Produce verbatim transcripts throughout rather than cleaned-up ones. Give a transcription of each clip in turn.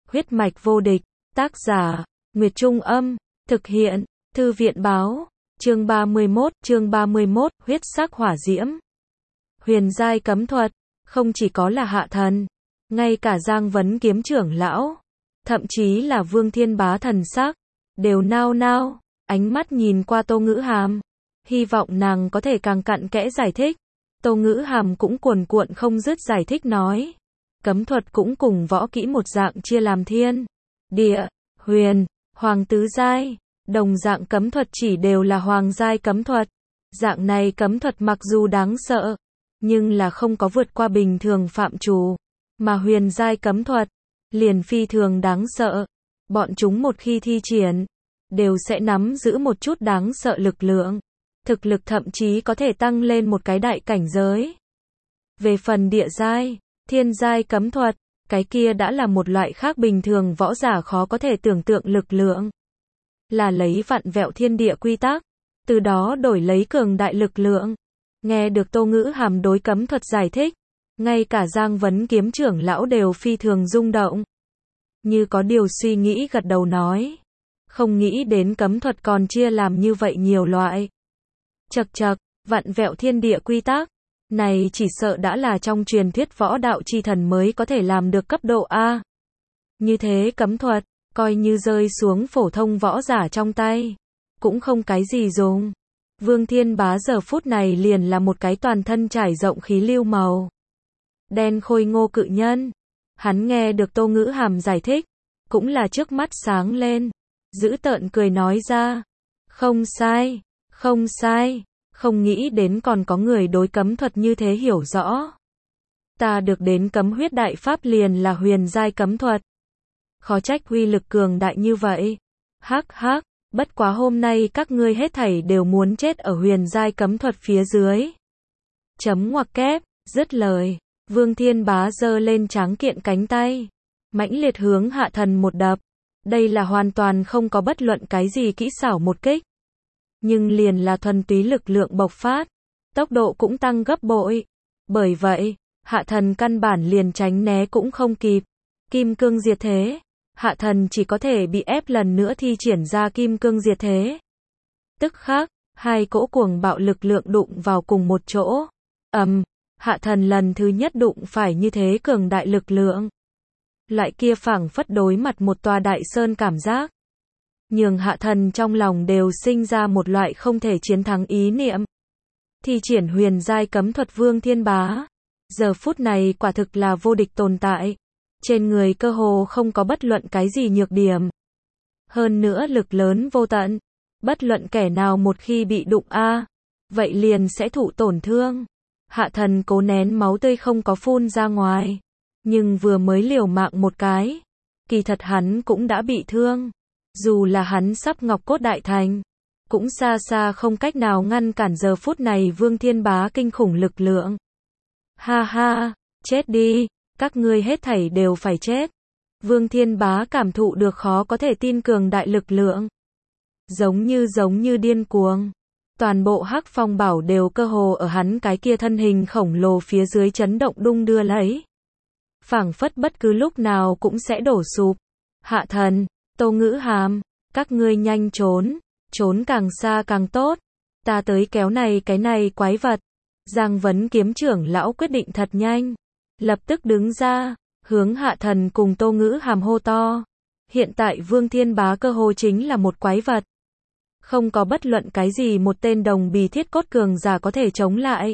Huyết mạch vô địch, tác giả, Nguyệt Trung Âm, thực hiện, Thư viện Báo, chương ba mươi mốt, chương ba mươi mốt, huyết sắc hỏa diễm. Huyền giai cấm thuật, không chỉ có là Hạ Thần, ngay cả Giang Vấn Kiếm trưởng lão, thậm chí là Vương Thiên Bá thần sắc, đều nao nao, ánh mắt nhìn qua Tô Ngữ Hàm, hy vọng nàng có thể càng cặn kẽ giải thích. Tô Ngữ Hàm cũng cuồn cuộn không dứt giải thích nói, cấm thuật cũng cùng võ kỹ một dạng chia làm thiên, địa, huyền, hoàng tứ giai, đồng dạng cấm thuật chỉ đều là hoàng giai cấm thuật. Dạng này cấm thuật mặc dù đáng sợ, nhưng là không có vượt qua bình thường phạm trù, mà huyền giai cấm thuật liền phi thường đáng sợ. Bọn chúng một khi thi triển, đều sẽ nắm giữ một chút đáng sợ lực lượng, thực lực thậm chí có thể tăng lên một cái đại cảnh giới. Về phần địa giai, thiên giai cấm thuật, cái kia đã là một loại khác bình thường võ giả khó có thể tưởng tượng lực lượng. Là lấy vặn vẹo thiên địa quy tắc, từ đó đổi lấy cường đại lực lượng. Nghe được Tô Ngữ Hàm đối cấm thuật giải thích, ngay cả Giang Vấn Kiếm trưởng lão đều phi thường rung động. Như có điều suy nghĩ gật đầu nói, không nghĩ đến cấm thuật còn chia làm như vậy nhiều loại. Chậc chậc, vặn vẹo thiên địa quy tắc, này chỉ sợ đã là trong truyền thuyết võ đạo chi thần mới có thể làm được cấp độ A. Như thế cấm thuật, coi như rơi xuống phổ thông võ giả trong tay, cũng không cái gì dùng. Vương Thiên Bá giờ phút này liền là một cái toàn thân trải rộng khí lưu màu đen khôi ngô cự nhân. Hắn nghe được Tô Ngữ Hàm giải thích, cũng là trước mắt sáng lên, dữ tợn cười nói ra, không sai, không sai, không nghĩ đến còn có người đối cấm thuật như thế hiểu rõ. Ta được đến cấm huyết đại pháp liền là huyền giai cấm thuật. Khó trách uy lực cường đại như vậy. Hắc hắc, bất quá hôm nay các ngươi hết thảy đều muốn chết ở huyền giai cấm thuật phía dưới. Chấm ngoặc kép, dứt lời, Vương Thiên Bá giơ lên tráng kiện cánh tay, mãnh liệt hướng Hạ Thần một đập. Đây là hoàn toàn không có bất luận cái gì kỹ xảo một kích, nhưng liền là thuần túy lực lượng bộc phát, tốc độ cũng tăng gấp bội. Bởi vậy, Hạ Thần căn bản liền tránh né cũng không kịp. Kim cương diệt thế, Hạ Thần chỉ có thể bị ép lần nữa thi triển ra kim cương diệt thế. Tức khắc, hai cỗ cuồng bạo lực lượng đụng vào cùng một chỗ. Ầm, um, Hạ Thần lần thứ nhất đụng phải như thế cường đại lực lượng. Loại kia phảng phất đối mặt một tòa đại sơn cảm giác, nhường Hạ Thần trong lòng đều sinh ra một loại không thể chiến thắng ý niệm. Thi triển huyền giai cấm thuật Vương Thiên Bá, giờ phút này quả thực là vô địch tồn tại. Trên người cơ hồ không có bất luận cái gì nhược điểm. Hơn nữa lực lớn vô tận. Bất luận kẻ nào một khi bị đụng a, vậy liền sẽ thụ tổn thương. Hạ Thần cố nén máu tươi không có phun ra ngoài. Nhưng vừa mới liều mạng một cái, kỳ thật hắn cũng đã bị thương. Dù là hắn sắp ngọc cốt đại thành, cũng xa xa không cách nào ngăn cản giờ phút này Vương Thiên Bá kinh khủng lực lượng. Ha ha, chết đi, các ngươi hết thảy đều phải chết. Vương Thiên Bá cảm thụ được khó có thể tin cường đại lực lượng. Giống như giống như điên cuồng. Toàn bộ Hắc Phong Bảo đều cơ hồ ở hắn cái kia thân hình khổng lồ phía dưới chấn động đung đưa lấy. Phảng phất bất cứ lúc nào cũng sẽ đổ sụp. Hạ Thần, Tô Ngữ Hàm, các ngươi nhanh trốn, trốn càng xa càng tốt. Ta tới kéo này cái này quái vật. Giang Vấn Kiếm trưởng lão quyết định thật nhanh, lập tức đứng ra, hướng Hạ Thần cùng Tô Ngữ Hàm hô to. Hiện tại Vương Thiên Bá cơ hồ chính là một quái vật. Không có bất luận cái gì một tên đồng bì thiết cốt cường giả có thể chống lại.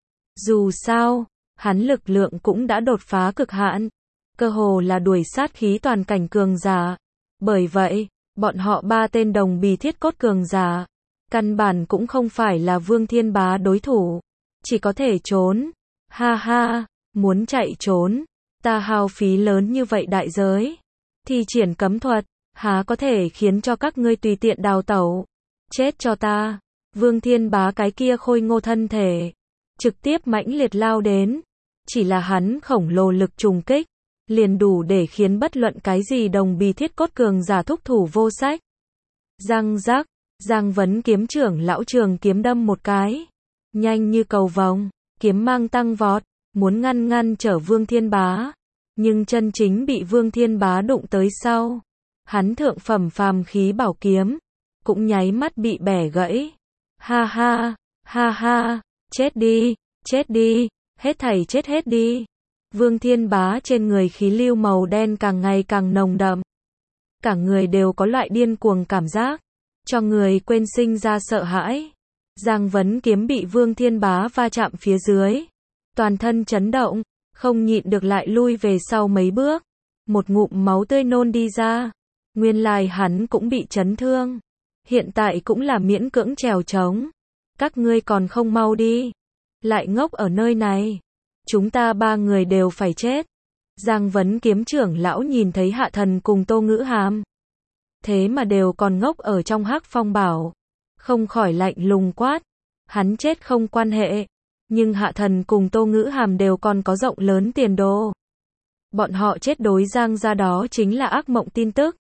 Dù sao, hắn lực lượng cũng đã đột phá cực hạn, cơ hồ là đuổi sát khí toàn cảnh cường giả. Bởi vậy, bọn họ ba tên đồng bì thiết cốt cường giả, căn bản cũng không phải là Vương Thiên Bá đối thủ, chỉ có thể trốn. Ha ha, muốn chạy trốn, ta hao phí lớn như vậy đại giới, thi triển cấm thuật, há có thể khiến cho các ngươi tùy tiện đào tẩu. Chết cho ta. Vương Thiên Bá cái kia khôi ngô thân thể, trực tiếp mãnh liệt lao đến. Chỉ là hắn khổng lồ lực trùng kích, liền đủ để khiến bất luận cái gì đồng bì thiết cốt cường giả thúc thủ vô sách. Răng rắc, Giang Vấn Kiếm trưởng lão trường kiếm đâm một cái, nhanh như cầu vồng, kiếm mang tăng vọt, muốn ngăn ngăn trở Vương Thiên Bá. nhưng chân chính bị Vương Thiên Bá đụng tới sau. Hắn thượng phẩm phàm khí bảo kiếm, cũng nháy mắt bị bẻ gãy. Ha ha, ha ha, chết đi, chết đi, hết thảy chết hết đi. Vương Thiên Bá trên người khí lưu màu đen càng ngày càng nồng đậm. Cả người đều có loại điên cuồng cảm giác, cho người quên sinh ra sợ hãi. Giang Vấn Kiếm bị Vương Thiên Bá va chạm phía dưới, toàn thân chấn động, không nhịn được lại lui về sau mấy bước. Một ngụm máu tươi nôn đi ra. Nguyên lai hắn cũng bị chấn thương, hiện tại cũng là miễn cưỡng trèo trống. Các ngươi còn không mau đi, lại ngốc ở nơi này, chúng ta ba người đều phải chết. Giang Vấn Kiếm trưởng lão nhìn thấy Hạ Thần cùng Tô Ngữ Hàm, thế mà đều còn ngốc ở trong Hắc Phong Bảo, không khỏi lạnh lùng quát. Hắn chết không quan hệ, nhưng Hạ Thần cùng Tô Ngữ Hàm đều còn có rộng lớn tiền đồ. Bọn họ chết đối Giang gia đó chính là ác mộng tin tức.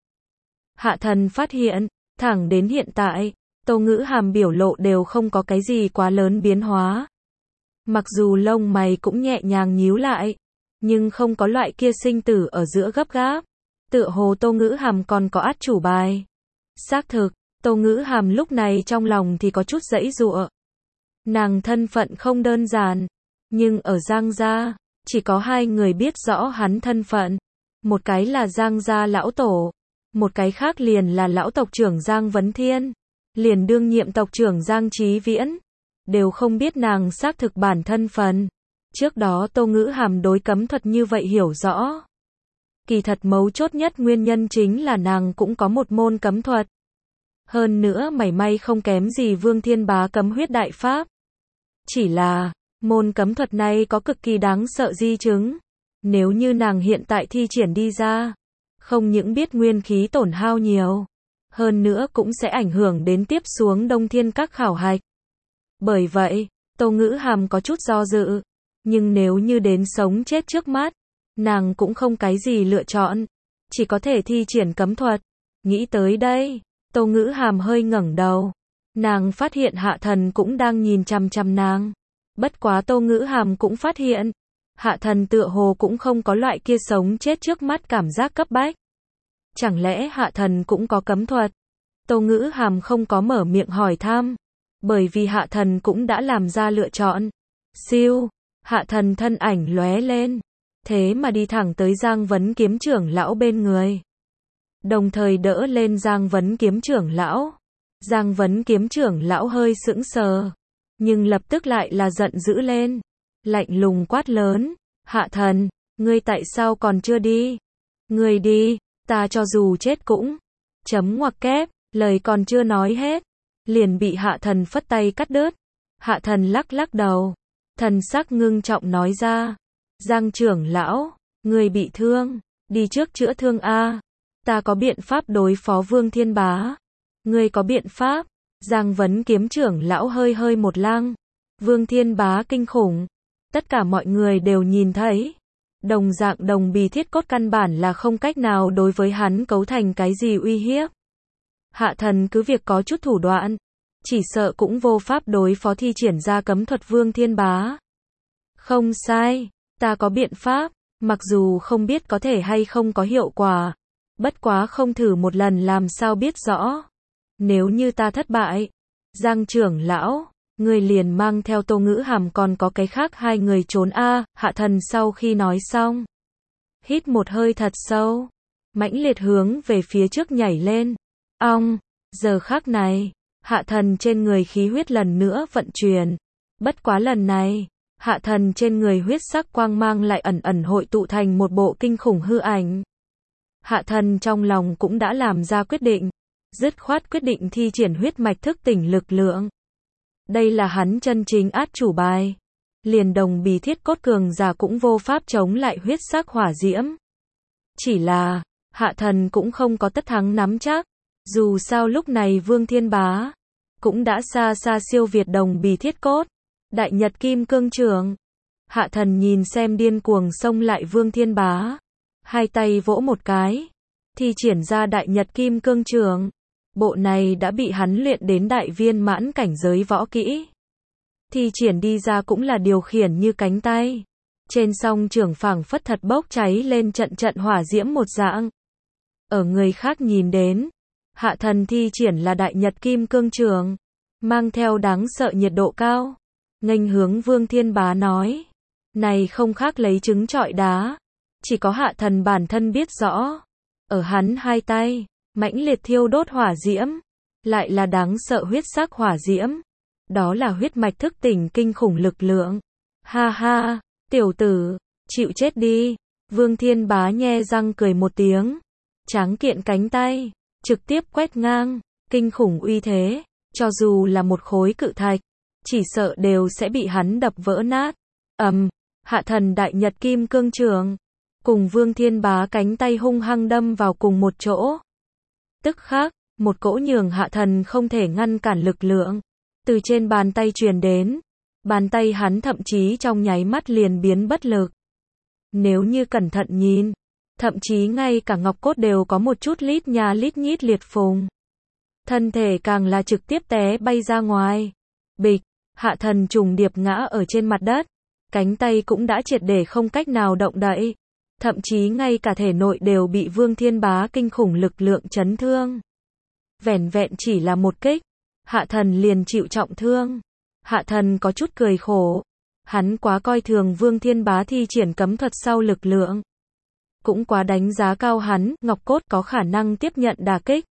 Hạ Thần phát hiện, thẳng đến hiện tại, Tô Ngữ Hàm biểu lộ đều không có cái gì quá lớn biến hóa. Mặc dù lông mày cũng nhẹ nhàng nhíu lại, nhưng không có loại kia sinh tử ở giữa gấp gáp. Tựa hồ Tô Ngữ Hàm còn có át chủ bài. Xác thực, Tô Ngữ Hàm lúc này trong lòng thì có chút giãy giụa. Nàng thân phận không đơn giản, nhưng ở Giang gia, chỉ có hai người biết rõ hắn thân phận. Một cái là Giang gia lão tổ, một cái khác liền là lão tộc trưởng Giang Vấn Thiên, liền đương nhiệm tộc trưởng Giang Chí Viễn, đều không biết nàng xác thực bản thân phận. Trước đó Tô Ngữ Hàm đối cấm thuật như vậy hiểu rõ. Kỳ thật mấu chốt nhất nguyên nhân chính là nàng cũng có một môn cấm thuật. Hơn nữa mảy may không kém gì Vương Thiên Bá cấm huyết đại pháp. Chỉ là, môn cấm thuật này có cực kỳ đáng sợ di chứng. Nếu như nàng hiện tại thi triển đi ra, không những biết nguyên khí tổn hao nhiều, hơn nữa cũng sẽ ảnh hưởng đến tiếp xuống Đông Thiên các khảo hạch. Bởi vậy, Tô Ngữ Hàm có chút do dự, nhưng nếu như đến sống chết trước mắt, nàng cũng không cái gì lựa chọn, chỉ có thể thi triển cấm thuật. Nghĩ tới đây, Tô Ngữ Hàm hơi ngẩng đầu, nàng phát hiện Hạ Thần cũng đang nhìn chằm chằm nàng. Bất quá Tô Ngữ Hàm cũng phát hiện, Hạ Thần tựa hồ cũng không có loại kia sống chết trước mắt cảm giác cấp bách. Chẳng lẽ Hạ Thần cũng có cấm thuật? Tô Ngữ Hàm không có mở miệng hỏi thăm, bởi vì Hạ Thần cũng đã làm ra lựa chọn. Siêu, Hạ Thần thân ảnh lóe lên, thế mà đi thẳng tới Giang Vấn Kiếm trưởng lão bên người. Đồng thời đỡ lên Giang Vấn Kiếm trưởng lão. Giang Vấn Kiếm trưởng lão hơi sững sờ, nhưng lập tức lại là giận dữ lên, lạnh lùng quát lớn, Hạ Thần, ngươi tại sao còn chưa đi? Ngươi đi, ta cho dù chết cũng, chấm ngoặc kép, lời còn chưa nói hết, liền bị Hạ Thần phất tay cắt đứt. Hạ Thần lắc lắc đầu, thần sắc ngưng trọng nói ra, Giang trưởng lão, ngươi bị thương, đi trước chữa thương a, ta có biện pháp đối phó Vương Thiên Bá. Ngươi có biện pháp? Giang Vấn Kiếm trưởng lão hơi hơi một lăng. Vương Thiên Bá kinh khủng, tất cả mọi người đều nhìn thấy. Đồng dạng đồng bì thiết cốt căn bản là không cách nào đối với hắn cấu thành cái gì uy hiếp. Hạ Thần cứ việc có chút thủ đoạn, chỉ sợ cũng vô pháp đối phó thi triển ra cấm thuật Vương Thiên Bá. Không sai, ta có biện pháp, mặc dù không biết có thể hay không có hiệu quả, bất quá không thử một lần làm sao biết rõ. Nếu như ta thất bại, Giang trưởng lão, người liền mang theo Tô Ngữ Hàm còn có cái khác hai người trốn a. Hạ Thần sau khi nói xong, hít một hơi thật sâu, mãnh liệt hướng về phía trước nhảy lên. Ong, giờ khắc này, Hạ Thần trên người khí huyết lần nữa vận chuyển. Bất quá lần này, Hạ Thần trên người huyết sắc quang mang lại ẩn ẩn hội tụ thành một bộ kinh khủng hư ảnh. Hạ Thần trong lòng cũng đã làm ra quyết định, dứt khoát quyết định thi triển huyết mạch thức tỉnh lực lượng. Đây là hắn chân chính át chủ bài. Liền đồng bì thiết cốt cường giả cũng vô pháp chống lại huyết sắc hỏa diễm. Chỉ là, Hạ Thần cũng không có tất thắng nắm chắc. Dù sao lúc này Vương Thiên Bá cũng đã xa xa siêu việt đồng bì thiết cốt. Đại Nhật Kim Cương Trường. Hạ Thần nhìn xem điên cuồng xông lại Vương Thiên Bá, hai tay vỗ một cái, thi triển ra Đại Nhật Kim Cương Trường. Bộ này đã bị hắn luyện đến đại viên mãn cảnh giới võ kỹ. Thi triển đi ra cũng là điều khiển như cánh tay. Trên song trường phảng phất thật bốc cháy lên trận trận hỏa diễm một dạng. Ở người khác nhìn đến, Hạ Thần thi triển là Đại Nhật Kim Cương Trường, mang theo đáng sợ nhiệt độ cao, nghênh hướng Vương Thiên Bá nói, này không khác lấy trứng trọi đá, chỉ có Hạ Thần bản thân biết rõ, ở hắn hai tay, mãnh liệt thiêu đốt hỏa diễm, lại là đáng sợ huyết sắc hỏa diễm, đó là huyết mạch thức tỉnh kinh khủng lực lượng. Ha ha, tiểu tử, chịu chết đi. Vương Thiên Bá nhe răng cười một tiếng, tráng kiện cánh tay, trực tiếp quét ngang, kinh khủng uy thế, cho dù là một khối cự thạch, chỉ sợ đều sẽ bị hắn đập vỡ nát. Ầm, Hạ Thần Đại Nhật Kim Cương Trường, cùng Vương Thiên Bá cánh tay hung hăng đâm vào cùng một chỗ. Tức khắc, một cỗ nhường Hạ Thần không thể ngăn cản lực lượng, từ trên bàn tay truyền đến, bàn tay hắn thậm chí trong nháy mắt liền biến bất lực. Nếu như cẩn thận nhìn, thậm chí ngay cả ngọc cốt đều có một chút lít nhà lít nhít liệt phùng. Thân thể càng là trực tiếp té bay ra ngoài. Bịch, Hạ Thần trùng điệp ngã ở trên mặt đất, cánh tay cũng đã triệt để không cách nào động đậy, thậm chí ngay cả thể nội đều bị Vương Thiên Bá kinh khủng lực lượng chấn thương. Vẻn vẹn chỉ là một kích, Hạ Thần liền chịu trọng thương. Hạ Thần có chút cười khổ, hắn quá coi thường Vương Thiên Bá thi triển cấm thuật sau lực lượng, cũng quá đánh giá cao hắn, ngọc cốt có khả năng tiếp nhận đả kích.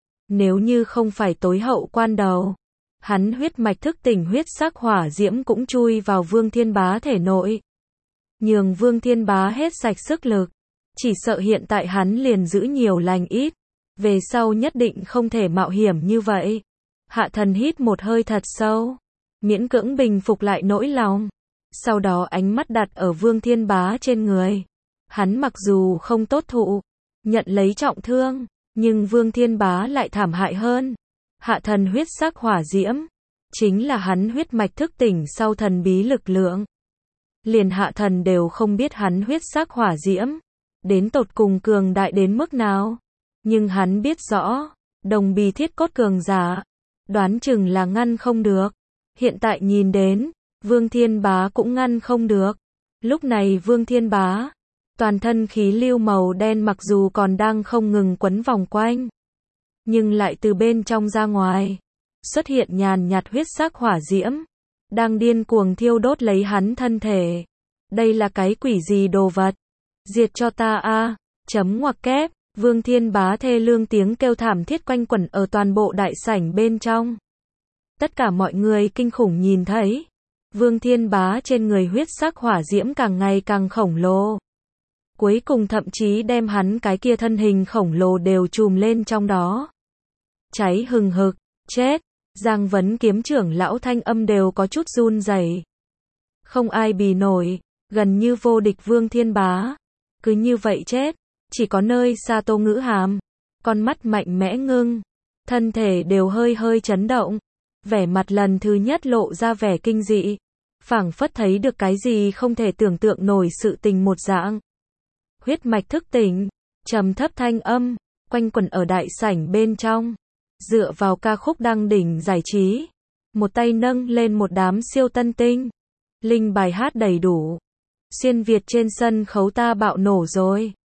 Nếu như không phải tối hậu quan đầu, hắn huyết mạch thức tỉnh huyết sắc hỏa diễm cũng chui vào Vương Thiên Bá thể nội, nhường Vương Thiên Bá hết sạch sức lực, chỉ sợ hiện tại hắn liền giữ nhiều lành ít, về sau nhất định không thể mạo hiểm như vậy. Hạ Thần hít một hơi thật sâu, miễn cưỡng bình phục lại nỗi lòng, sau đó ánh mắt đặt ở Vương Thiên Bá trên người. Hắn mặc dù không tốt thụ, nhận lấy trọng thương, nhưng Vương Thiên Bá lại thảm hại hơn. Hạ Thần huyết sắc hỏa diễm, chính là hắn huyết mạch thức tỉnh sau thần bí lực lượng. Liền Hạ Thần đều không biết hắn huyết sắc hỏa diễm, đến tột cùng cường đại đến mức nào. Nhưng hắn biết rõ, đồng bì thiết cốt cường giả, đoán chừng là ngăn không được. Hiện tại nhìn đến, Vương Thiên Bá cũng ngăn không được. Lúc này Vương Thiên Bá, toàn thân khí lưu màu đen mặc dù còn đang không ngừng quấn vòng quanh, nhưng lại từ bên trong ra ngoài, xuất hiện nhàn nhạt huyết sắc hỏa diễm, đang điên cuồng thiêu đốt lấy hắn thân thể. Đây là cái quỷ gì đồ vật? Diệt cho ta a! Chấm ngoặc kép, Vương Thiên Bá thê lương tiếng kêu thảm thiết quanh quẩn ở toàn bộ đại sảnh bên trong. Tất cả mọi người kinh khủng nhìn thấy, Vương Thiên Bá trên người huyết sắc hỏa diễm càng ngày càng khổng lồ. Cuối cùng thậm chí đem hắn cái kia thân hình khổng lồ đều trùm lên trong đó. Cháy hừng hực, chết, Giang Vấn Kiếm trưởng lão thanh âm đều có chút run rẩy. Không ai bì nổi, gần như vô địch Vương Thiên Bá, cứ như vậy chết, chỉ có nơi xa Tô Ngữ Hàm, con mắt mạnh mẽ ngưng, thân thể đều hơi hơi chấn động, vẻ mặt lần thứ nhất lộ ra vẻ kinh dị, phảng phất thấy được cái gì không thể tưởng tượng nổi sự tình một dạng. Huyết mạch thức tỉnh, trầm thấp thanh âm, quanh quẩn ở đại sảnh bên trong, dựa vào ca khúc đăng đỉnh giải trí, một tay nâng lên một đám siêu tân tinh, linh bài hát đầy đủ, xuyên Việt trên sân khấu ta bạo nổ rồi.